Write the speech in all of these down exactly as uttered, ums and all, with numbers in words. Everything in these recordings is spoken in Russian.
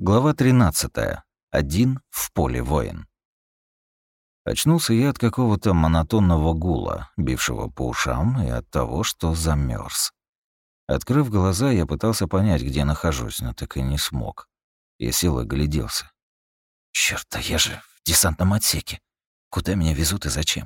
Глава тринадцатая. Один в поле воин. Очнулся я от какого-то монотонного гула, бившего по ушам, и от того, что замерз. Открыв глаза, я пытался понять, где нахожусь, но так и не смог. Я сел и гляделся. Чёрт, да я же в десантном отсеке. Куда меня везут и зачем?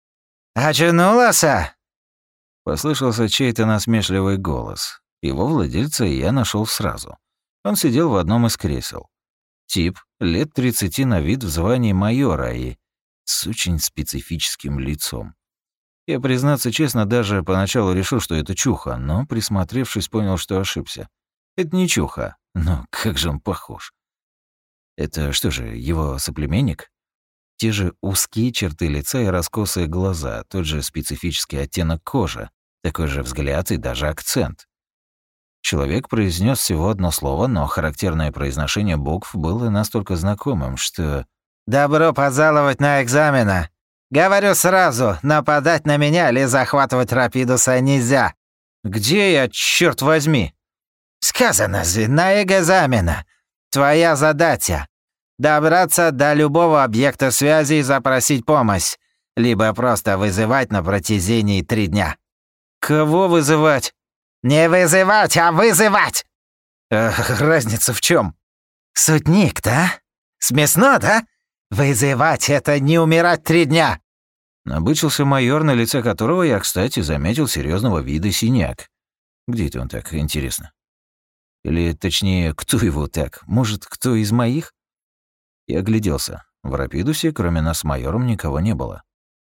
«Очнулся?» Послышался чей-то насмешливый голос. Его владельца я нашел сразу. Он сидел в одном из кресел. Тип, лет тридцати на вид, в звании майора и с очень специфическим лицом. Я, признаться честно, даже поначалу решил, что это Чуха, но, присмотревшись, понял, что ошибся. Это не Чуха, но как же он похож. Это что же, его соплеменник? Те же узкие черты лица и раскосые глаза, тот же специфический оттенок кожи, такой же взгляд и даже акцент. Человек произнес всего одно слово, но характерное произношение букв было настолько знакомым, что... «Добро пожаловать на экзамена. Говорю сразу, нападать на меня или захватывать Рапидуса нельзя». «Где я, черт возьми?» «Сказано же, на экзамена. Твоя задача — добраться до любого объекта связи и запросить помощь, либо просто вызывать на протяжении три дня». «Кого вызывать?» «Не вызывать, а вызывать!» э, «Разница в чем? «Сутник-то? Смешно, да? Вызывать — это не умирать три дня!» Набычился майор, на лице которого я, кстати, заметил серьезного вида синяк. Где это он так, интересно? Или, точнее, кто его так? Может, кто из моих? Я огляделся. В Рапидусе, кроме нас с майором, никого не было.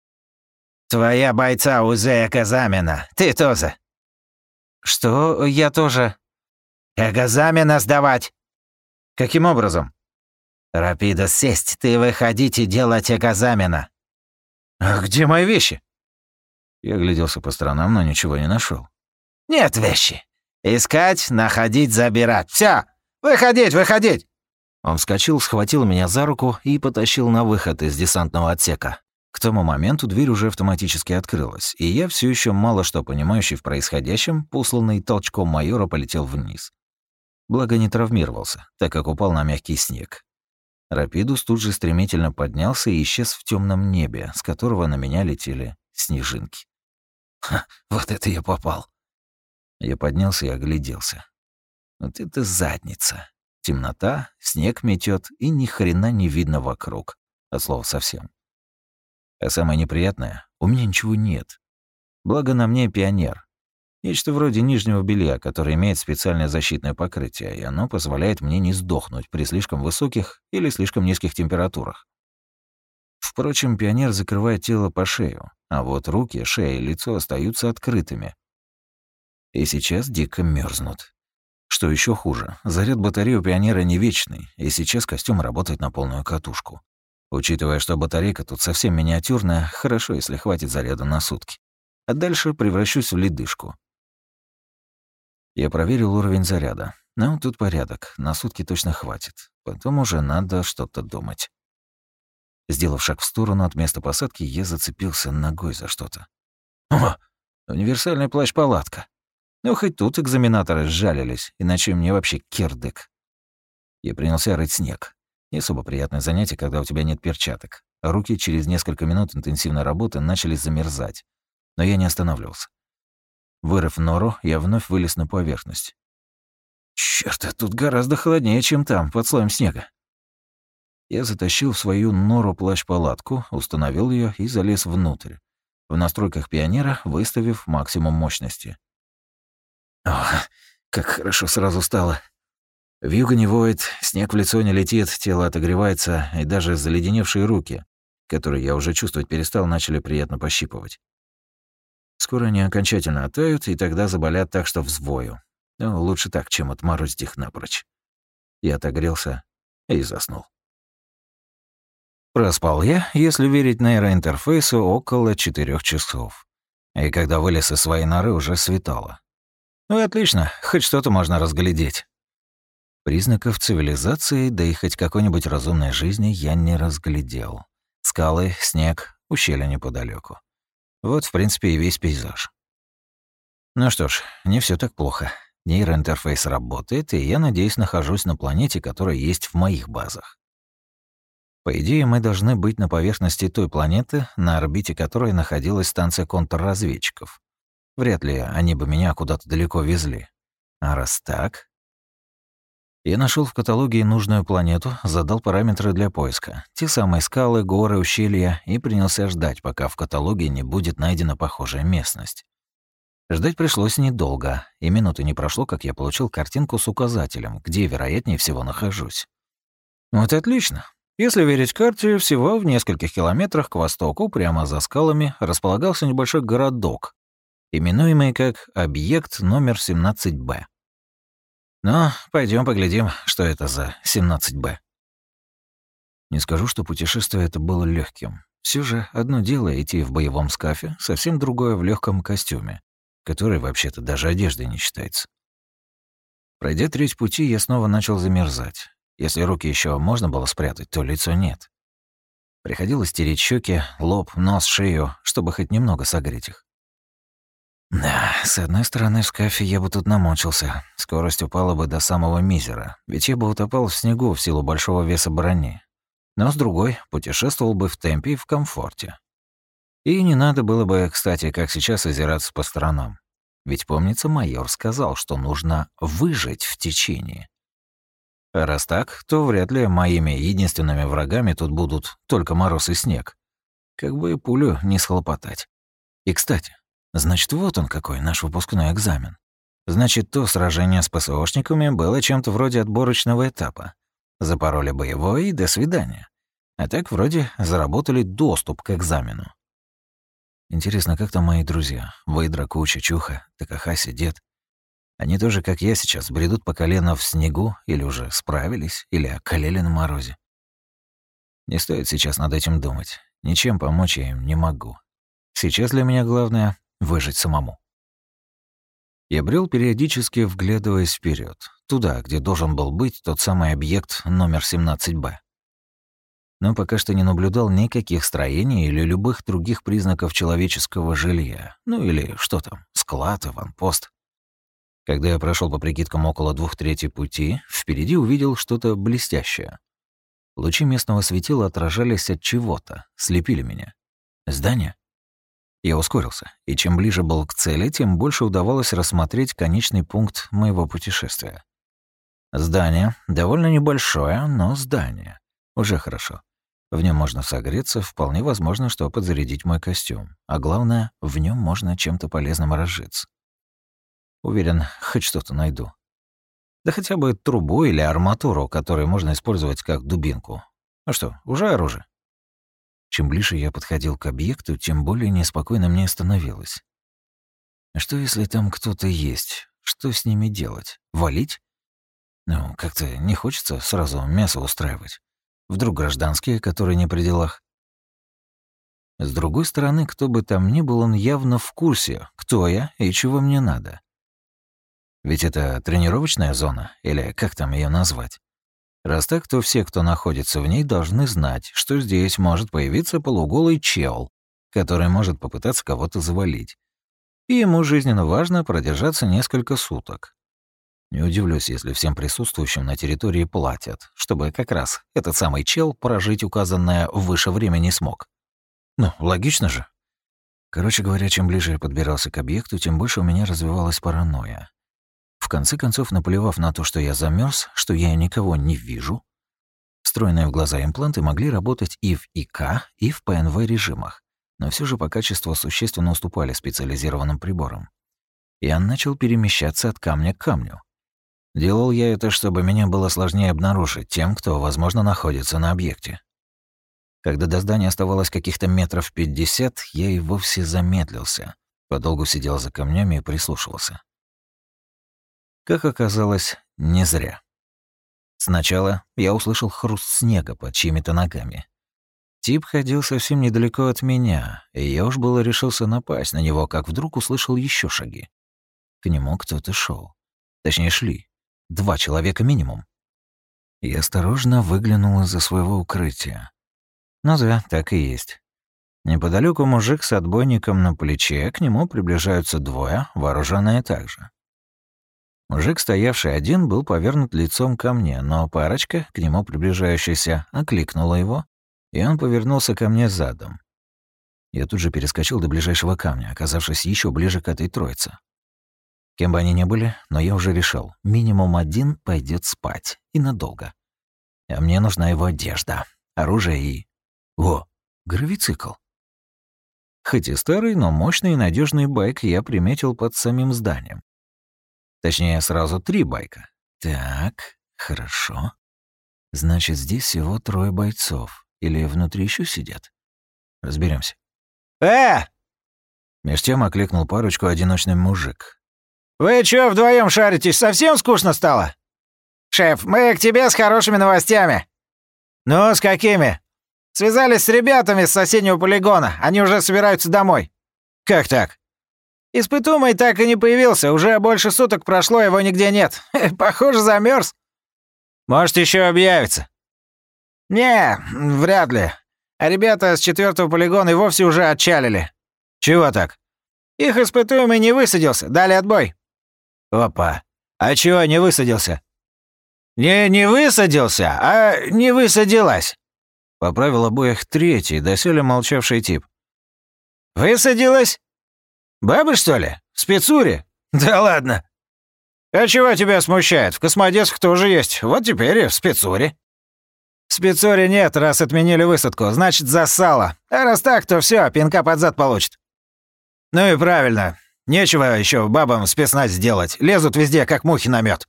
«Твоя бойца уже экзамена. Ты тоже». «Что? Я тоже?» «Экзамена сдавать». «Каким образом?» «Рапидус сесть, ты выходить и делать экзамена». «А где мои вещи?» Я огляделся по сторонам, но ничего не нашел. «Нет вещи. Искать, находить, забирать. Всё, выходить, выходить!» Он вскочил, схватил меня за руку и потащил на выход из десантного отсека. К тому моменту дверь уже автоматически открылась, и я, все еще мало что понимающий в происходящем, посланный толчком майора, полетел вниз. Благо не травмировался, так как упал на мягкий снег. Рапидус тут же стремительно поднялся и исчез в темном небе, с которого на меня летели снежинки. Ха, вот это я попал. Я поднялся и огляделся. Вот это задница. Темнота, снег метет, и ни хрена не видно вокруг. От слова совсем. А самое неприятное, у меня ничего нет. Благо на мне пионер. Нечто вроде нижнего белья, которое имеет специальное защитное покрытие, и оно позволяет мне не сдохнуть при слишком высоких или слишком низких температурах. Впрочем, пионер закрывает тело по шею, а вот руки, шея и лицо остаются открытыми. И сейчас дико мерзнут. Что еще хуже, заряд батареи у пионера не вечный, и сейчас костюм работает на полную катушку. Учитывая, что батарейка тут совсем миниатюрная, хорошо, если хватит заряда на сутки. А дальше превращусь в ледышку. Я проверил уровень заряда. Ну, тут порядок, на сутки точно хватит. Потом уже надо что-то думать. Сделав шаг в сторону от места посадки, я зацепился ногой за что-то. О, универсальный плащ-палатка. Ну, хоть тут экзаменаторы сжалились, иначе мне вообще кирдык. Я принялся рыть снег. Не особо приятное занятие, когда у тебя нет перчаток. Руки через несколько минут интенсивной работы начали замерзать. Но я не останавливался. Вырыв нору, я вновь вылез на поверхность. Чёрт, а тут гораздо холоднее, чем там, под слоем снега. Я затащил в свою нору плащ-палатку, установил ее и залез внутрь. В настройках пионера выставив максимум мощности. О, как хорошо сразу стало. Вьюга не воет, снег в лицо не летит, тело отогревается, и даже заледеневшие руки, которые я уже чувствовать перестал, начали приятно пощипывать. Скоро они окончательно оттают, и тогда заболят так, что взвою. Но лучше так, чем отморозить их напрочь. Я отогрелся и заснул. Проспал я, если верить нейроинтерфейсу, около четырёх часов. И когда вылез из своей норы, уже светало. Ну и отлично, хоть что-то можно разглядеть. Признаков цивилизации, да и хоть какой-нибудь разумной жизни я не разглядел. Скалы, снег, ущелье неподалеку. Вот, в принципе, и весь пейзаж. Ну что ж, не все так плохо. Нейроинтерфейс работает, и я, надеюсь, нахожусь на планете, которая есть в моих базах. По идее, мы должны быть на поверхности той планеты, на орбите которой находилась станция контрразведчиков. Вряд ли они бы меня куда-то далеко везли. А раз так... Я нашел в каталоге нужную планету, задал параметры для поиска. Те самые скалы, горы, ущелья, и принялся ждать, пока в каталоге не будет найдена похожая местность. Ждать пришлось недолго, и минуты не прошло, как я получил картинку с указателем, где, вероятнее всего, нахожусь. Вот и отлично. Если верить карте, всего в нескольких километрах к востоку, прямо за скалами, располагался небольшой городок, именуемый как объект номер семнадцать Б. Но пойдем поглядим, что это за семнадцать Б. Не скажу, что путешествие это было легким. Все же одно дело идти в боевом скафе, совсем другое в легком костюме, который вообще-то даже одеждой не считается. Пройдя треть пути, я снова начал замерзать. Если руки еще можно было спрятать, то лицо нет. Приходилось тереть щеки, лоб, нос, шею, чтобы хоть немного согреть их. Да, с одной стороны, в скафе я бы тут намочился. Скорость упала бы до самого мизера, ведь я бы утопал в снегу в силу большого веса брони. Но с другой, путешествовал бы в темпе и в комфорте. И не надо было бы, кстати, как сейчас, озираться по сторонам. Ведь, помнится, майор сказал, что нужно выжить в течение. А раз так, то вряд ли моими единственными врагами тут будут только мороз и снег. Как бы и пулю не схлопотать. И, кстати, значит, вот он какой, наш выпускной экзамен. Значит, то сражение с ПСОшниками было чем-то вроде отборочного этапа. Запороли боевой и до свидания. А так вроде заработали доступ к экзамену. Интересно, как там мои друзья? Выдра, Куча, Чуха, Такахаси, Дед. Они тоже, как я сейчас, бредут по колено в снегу, или уже справились, или околели на морозе. Не стоит сейчас над этим думать. Ничем помочь я им не могу. Сейчас для меня главное — выжить самому. Я брел, периодически вглядываясь вперед, туда, где должен был быть тот самый объект номер семнадцать Б. Но пока что не наблюдал никаких строений или любых других признаков человеческого жилья. Ну или что там, склад, аванпост. Когда я прошел по прикидкам около двух третей пути, впереди увидел что-то блестящее. Лучи местного светила отражались от чего-то, слепили меня. Здание? Я ускорился, и чем ближе был к цели, тем больше удавалось рассмотреть конечный пункт моего путешествия. Здание довольно небольшое, но здание. Уже хорошо. В нем можно согреться, вполне возможно, что подзарядить мой костюм. А главное, в нем можно чем-то полезным разжиться. Уверен, хоть что-то найду. Да хотя бы трубу или арматуру, которую можно использовать как дубинку. А что, уже оружие? Чем ближе я подходил к объекту, тем более неспокойно мне становилось. А что, если там кто-то есть? Что с ними делать? Валить? Ну, как-то не хочется сразу мясо устраивать. Вдруг гражданские, которые не при делах. С другой стороны, кто бы там ни был, он явно в курсе, кто я и чего мне надо. Ведь это тренировочная зона, или как там ее назвать? Раз так, то все, кто находится в ней, должны знать, что здесь может появиться полуголый чел, который может попытаться кого-то завалить. И ему жизненно важно продержаться несколько суток. Не удивлюсь, если всем присутствующим на территории платят, чтобы как раз этот самый чел прожить указанное выше время не смог. Ну, логично же. Короче говоря, чем ближе я подбирался к объекту, тем больше у меня развивалась паранойя. В конце концов, наплевав на то, что я замерз, что я никого не вижу, встроенные в глаза импланты могли работать и в ИК, и в ПНВ режимах, но все же по качеству существенно уступали специализированным приборам. Я начал перемещаться от камня к камню. Делал я это, чтобы меня было сложнее обнаружить тем, кто, возможно, находится на объекте. Когда до здания оставалось каких-то метров пятьдесят, я и вовсе замедлился, подолгу сидел за камнями и прислушивался. Как оказалось, не зря. Сначала я услышал хруст снега под чьими-то ногами. Тип ходил совсем недалеко от меня, и я уж было решился напасть на него, как вдруг услышал еще шаги. К нему кто-то шел, Точнее, шли. Два человека минимум. Я осторожно выглянул из-за своего укрытия. Ну да, так и есть. Неподалеку мужик с отбойником на плече, к нему приближаются двое, вооруженные также. Мужик, стоявший один, был повернут лицом ко мне, но парочка, к нему приближающаяся, окликнула его, и он повернулся ко мне задом. Я тут же перескочил до ближайшего камня, оказавшись еще ближе к этой троице. Кем бы они ни были, но я уже решил, минимум один пойдет спать, и надолго. А мне нужна его одежда, оружие и... Во, гравицикл. Хоть и старый, но мощный и надежный байк я приметил под самим зданием. Точнее, сразу три байка. Так, хорошо. Значит, здесь всего трое бойцов. Или внутри еще сидят? Разберемся. «Э!» Меж тем окликнул парочку одиночный мужик. «Вы чё вдвоем шаритесь? Совсем скучно стало?» «Шеф, мы к тебе с хорошими новостями». «Ну, с какими?» «Связались с ребятами с соседнего полигона. Они уже собираются домой». «Как так?» «Испытуемый так и не появился. Уже больше суток прошло, его нигде нет. Похоже, замерз. «Может, еще объявится?» «Не, вряд ли. А ребята с четвертого полигона и вовсе уже отчалили». «Чего так?» «Их испытуемый не высадился. Дали отбой». «Опа. А чего не высадился?» «Не не высадился, а не высадилась», — поправил обоих третий, доселе молчавший тип. «Высадилась? Бабы, что ли? В спецуре? Да ладно». «А чего тебя смущает? В космодесах тоже есть. Вот теперь и в спецуре». «В спецуре нет, раз отменили высадку. Значит, засало. А раз так, то все, пинка под зад получит». «Ну и правильно. Нечего еще бабам спецназ сделать. Лезут везде, как мухи на мед».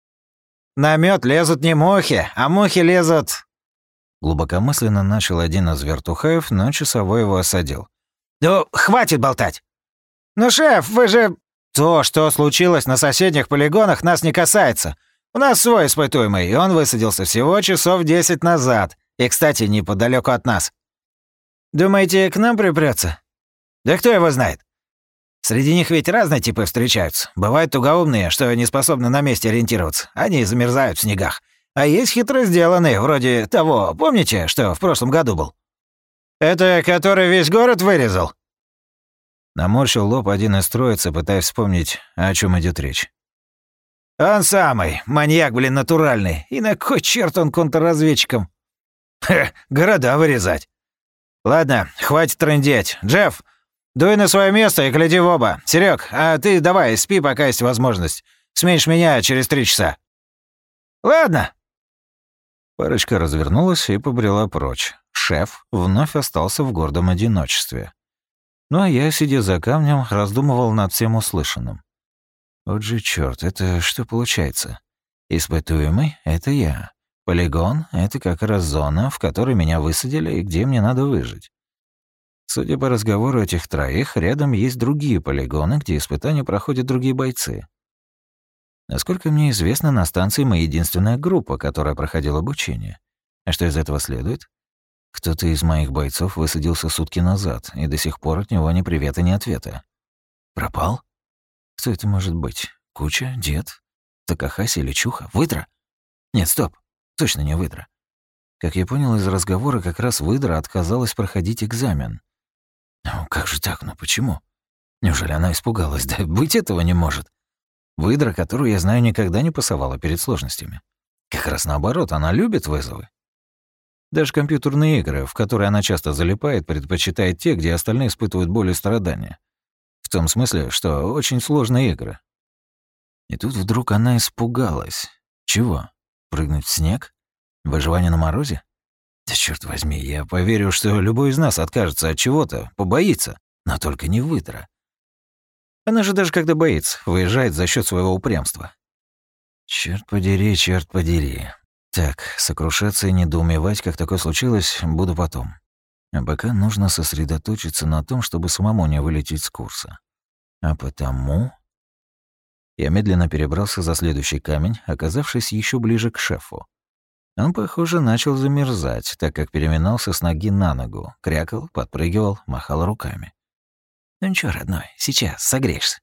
«На мед лезут не мухи, а мухи лезут...» Глубокомысленно начал один из вертухаев, но часовой его осадил. «Ну, хватит болтать!» «Ну, шеф, вы же...» «То, что случилось на соседних полигонах, нас не касается. У нас свой испытуемый, и он высадился всего часов десять назад. И, кстати, неподалеку от нас». «Думаете, к нам припрётся?» «Да кто его знает? Среди них ведь разные типы встречаются. Бывают тугоумные, что не способны на месте ориентироваться. Они замерзают в снегах. А есть хитро сделанные, вроде того, помните, что в прошлом году был?» «Это который весь город вырезал?» Наморщил лоб один из троицы, пытаясь вспомнить, о чем идет речь. «Он самый. Маньяк, блин, натуральный. И на кой черт он контрразведчиком?» «Хе, города вырезать. Ладно, хватит трындеть. Джефф, дуй на свое место и гляди в оба. Серег, а ты давай, спи, пока есть возможность. Сменишь меня через три часа». «Ладно». Парочка развернулась и побрела прочь. Шеф вновь остался в гордом одиночестве. Ну а я, сидя за камнем, раздумывал над всем услышанным. Вот же чёрт, это что получается? Испытуемый — это я. Полигон — это как раз зона, в которой меня высадили и где мне надо выжить. Судя по разговору этих троих, рядом есть другие полигоны, где испытания проходят другие бойцы. Насколько мне известно, на станции мы единственная группа, которая проходила обучение. А что из этого следует? Кто-то из моих бойцов высадился сутки назад, и до сих пор от него ни привета, ни ответа. Пропал? Кто это может быть? Куча? Дед? Такахаси или Чуха? Выдра? Нет, стоп. Точно не Выдра. Как я понял из разговора, как раз Выдра отказалась проходить экзамен. Ну, как же так? Ну почему? Неужели она испугалась? Да быть этого не может. Выдра, которую я знаю, никогда не пасовала перед сложностями. Как раз наоборот, она любит вызовы. Даже компьютерные игры, в которые она часто залипает, предпочитает те, где остальные испытывают боль и страдания. В том смысле, что очень сложные игры. И тут вдруг она испугалась. Чего? Прыгнуть в снег? Выживание на морозе? Да чёрт возьми, я поверю, что любой из нас откажется от чего-то, побоится, но только не Выдра. Она же даже когда боится, выезжает за счет своего упрямства. Черт подери, черт подери. Так, сокрушаться и недоумевать, как такое случилось, буду потом. А пока нужно сосредоточиться на том, чтобы самому не вылететь с курса. А потому... Я медленно перебрался за следующий камень, оказавшись еще ближе к шефу. Он, похоже, начал замерзать, так как переминался с ноги на ногу, крякал, подпрыгивал, махал руками. «Ну ничего, родной, сейчас согреешься».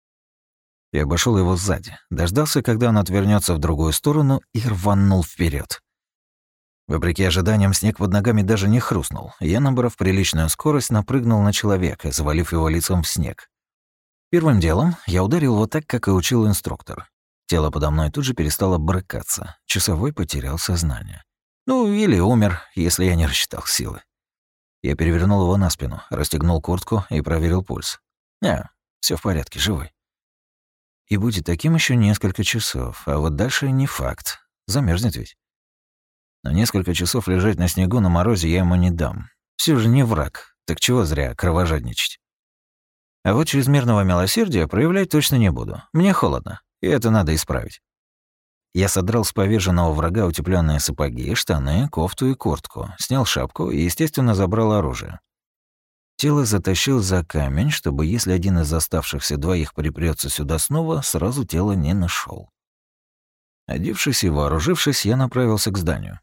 Я обошел его сзади, дождался, когда он отвернется в другую сторону, и рванул вперед. Вопреки ожиданиям, снег под ногами даже не хрустнул. Я, набрав приличную скорость, напрыгнул на человека, завалив его лицом в снег. Первым делом я ударил его так, как и учил инструктор. Тело подо мной тут же перестало брыкаться. Часовой потерял сознание. Ну, или умер, если я не рассчитал силы. Я перевернул его на спину, расстегнул куртку и проверил пульс. Не, все в порядке, живой. И будет таким еще несколько часов, а вот дальше не факт. Замерзнет ведь. Но несколько часов лежать на снегу на морозе я ему не дам. Все же не враг, так чего зря кровожадничать. А вот чрезмерного милосердия проявлять точно не буду. Мне холодно, и это надо исправить. Я содрал с поверженного врага утеплённые сапоги, штаны, кофту и куртку, снял шапку и, естественно, забрал оружие. Тело затащил за камень, чтобы, если один из оставшихся двоих припрётся сюда снова, сразу тело не нашёл. Одевшись и вооружившись, я направился к зданию.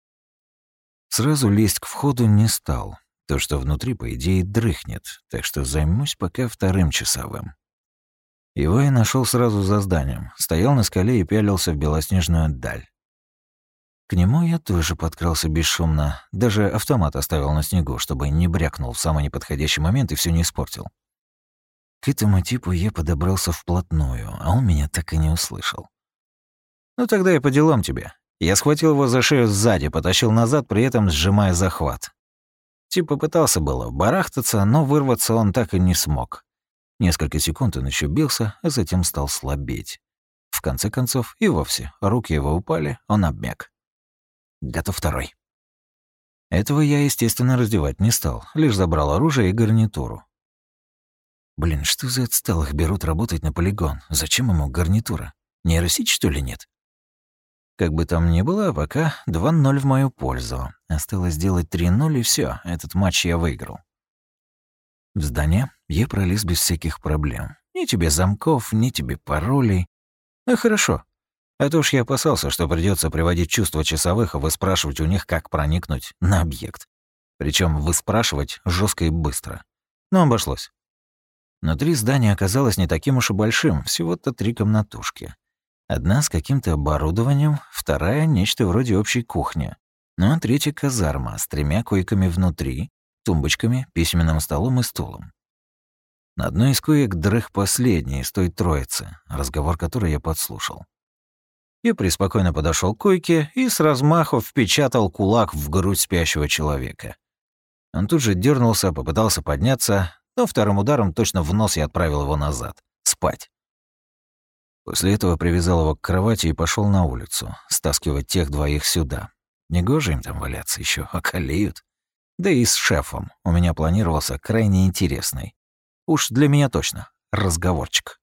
Сразу лезть к входу не стал. То, что внутри, по идее, дрыхнет, так что займусь пока вторым часовым. Его я нашел сразу за зданием, стоял на скале и пялился в белоснежную даль. К нему я тоже подкрался бесшумно, даже автомат оставил на снегу, чтобы не брякнул в самый неподходящий момент и все не испортил. К этому типу я подобрался вплотную, а он меня так и не услышал. Ну тогда и по делам тебе. Я схватил его за шею сзади, потащил назад, при этом сжимая захват. Тип попытался было барахтаться, но вырваться он так и не смог. Несколько секунд он еще бился, а затем стал слабеть. В конце концов, и вовсе, руки его упали, он обмяк. Готов второй. Этого я, естественно, раздевать не стал, лишь забрал оружие и гарнитуру. Блин, что за отсталых берут работать на полигон? Зачем ему гарнитура? Нейросеть, что ли, нет? Как бы там ни было, пока два ноль в мою пользу. Осталось сделать три ноль, и все, этот матч я выиграл. В здание я пролез без всяких проблем. Ни тебе замков, ни тебе паролей. Ну хорошо. А то уж я опасался, что придется приводить чувства часовых и выспрашивать у них, как проникнуть на объект. Причем выспрашивать жестко и быстро. Но обошлось. Внутри здания оказалось не таким уж и большим, всего-то три комнатушки. Одна с каким-то оборудованием, вторая — нечто вроде общей кухни, ну а третья — казарма с тремя койками внутри, тумбочками, письменным столом и стулом. На одной из коек дрых последний из той троицы, разговор которой я подслушал. Я преспокойно подошел к койке и с размаху впечатал кулак в грудь спящего человека. Он тут же дернулся, попытался подняться, но вторым ударом точно в нос я отправил его назад, спать. После этого привязал его к кровати и пошел на улицу, стаскивать тех двоих сюда. Негоже им там валяться, еще околеют. Да и с шефом у меня планировался крайне интересный. Уж для меня точно, разговорчик.